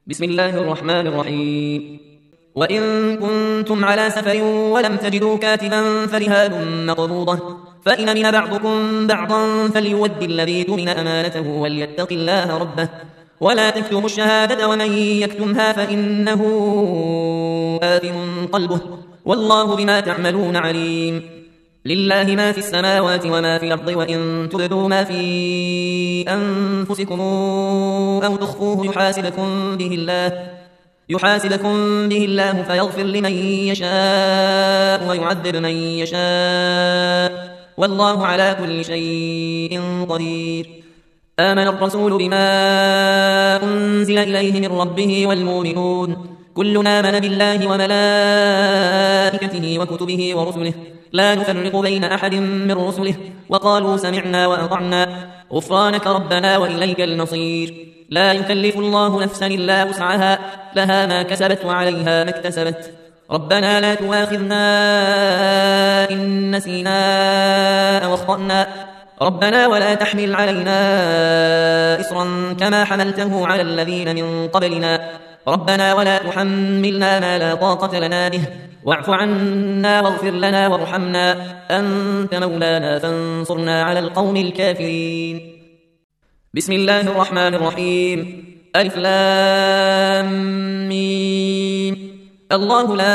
بسم الله الرحمن الرحيم. وإن كنتم على سفر ولم تجدوا كاتبا فرهان مقبوضة، فإن أمن بعضكم بعضا فليؤد الذي اؤتمن أمانته وليتق الله ربه ولا تكتموا الشهادة ومن يكتمها فإنه آثم قلبه والله بما تعملون عليم. لله ما في السماوات وما في الأرض، وإن تبدوا ما في أنفسكم أو تخفوه يحاسبكم به الله فيغفر لمن يشاء ويعذب من يشاء والله على كل شيء قدير. آمن الرسول بما أنزل إليه من ربه والمؤمنون كلنا آمن بالله وملائكته وكتبه ورسله لا نفرق بين أحد من رسله وقالوا سمعنا وأطعنا غفرانك ربنا وإليك المصير. لا يكلف الله نفسا إلا وسعها لها ما كسبت وعليها ما اكتسبت. ربنا لا تؤاخذنا إن نسينا أو أخطأنا ربنا ولا تحمل علينا إصرا كما حملته على الذين من قبلنا ربنا ولا تحملنا ما لا طاقة لنا به واعف عنا واغفر لنا وارحمنا أنت مولانا فانصرنا على القوم الكافرين. بسم الله الرحمن الرحيم. ألف لام ميم. الله لا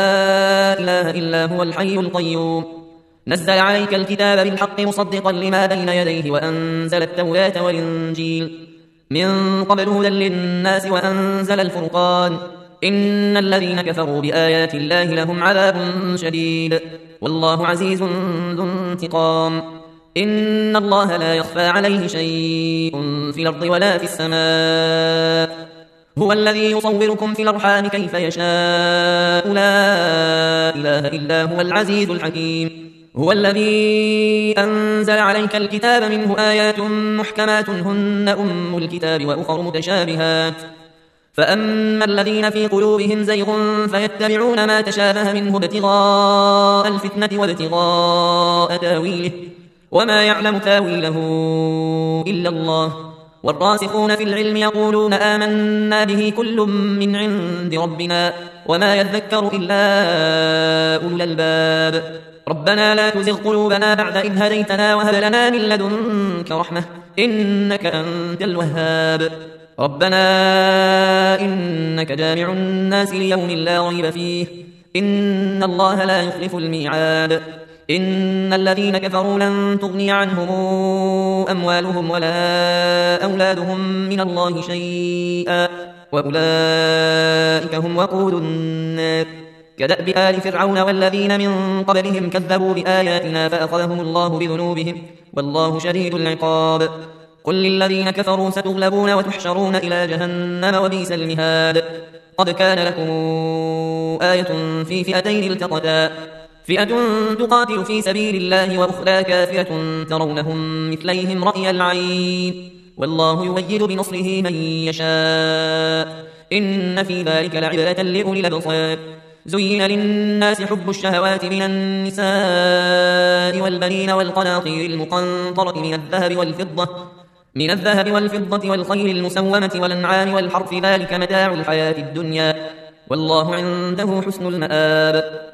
إله إلا هو الحي القيوم نزل عليك الكتاب بالحق مصدقا لما بين يديه وأنزل التوراة والإنجيل من قبل هدى للناس وأنزل الفرقان إن الذين كفروا بآيات الله لهم عذاب شديد والله عزيز ذو انتقام. إن الله لا يخفى عليه شيء في الأرض ولا في السماء هو الذي يصوركم في الأرحام كيف يشاء لا إله إلا هو العزيز الحكيم. هو الذي أنزل عليك الكتاب منه آيات محكمات هن أم الكتاب وأخر متشابهات فأما الذين في قلوبهم زيغ فيتبعون ما تشابه منه ابتغاء الفتنة وابتغاء تاويله وما يعلم تاويله إلا الله والراسخون في العلم يقولون آمنا به كل من عند ربنا وما يذكر إلا أولو الألباب. ربنا لا تزغ قلوبنا بعد إذ هديتنا وهب لنا من لدنك رحمة إنك أنت الوهاب. ربنا إنك جامع الناس ليوم لا ريب فيه إن الله لا يخلف الميعاد. إن الذين كفروا لن تغني عنهم أموالهم ولا أولادهم من الله شيئا وأولئك هم وقود النار كدأب آل فرعون والذين من قبلهم كذبوا بآياتنا فأخذهم الله بذنوبهم والله شديد العقاب. قل للذين كفروا ستغلبون وتحشرون إلى جهنم وبئس المهاد. قد كان لكم آية في فئتين التقتا فئة تقاتل في سبيل الله وأخرى كافرة ترونهم مثليهم رأي العين والله يؤيد بنصره من يشاء إن في ذلك لعبرة لأولي الأبصار. زين للناس حب الشهوات من النساء والبنين والقناطير المقنطرة من الذهب والفضة والخيل المسومة والأنعام والحرث ذلك متاع الحياة الدنيا والله عنده حسن المآب.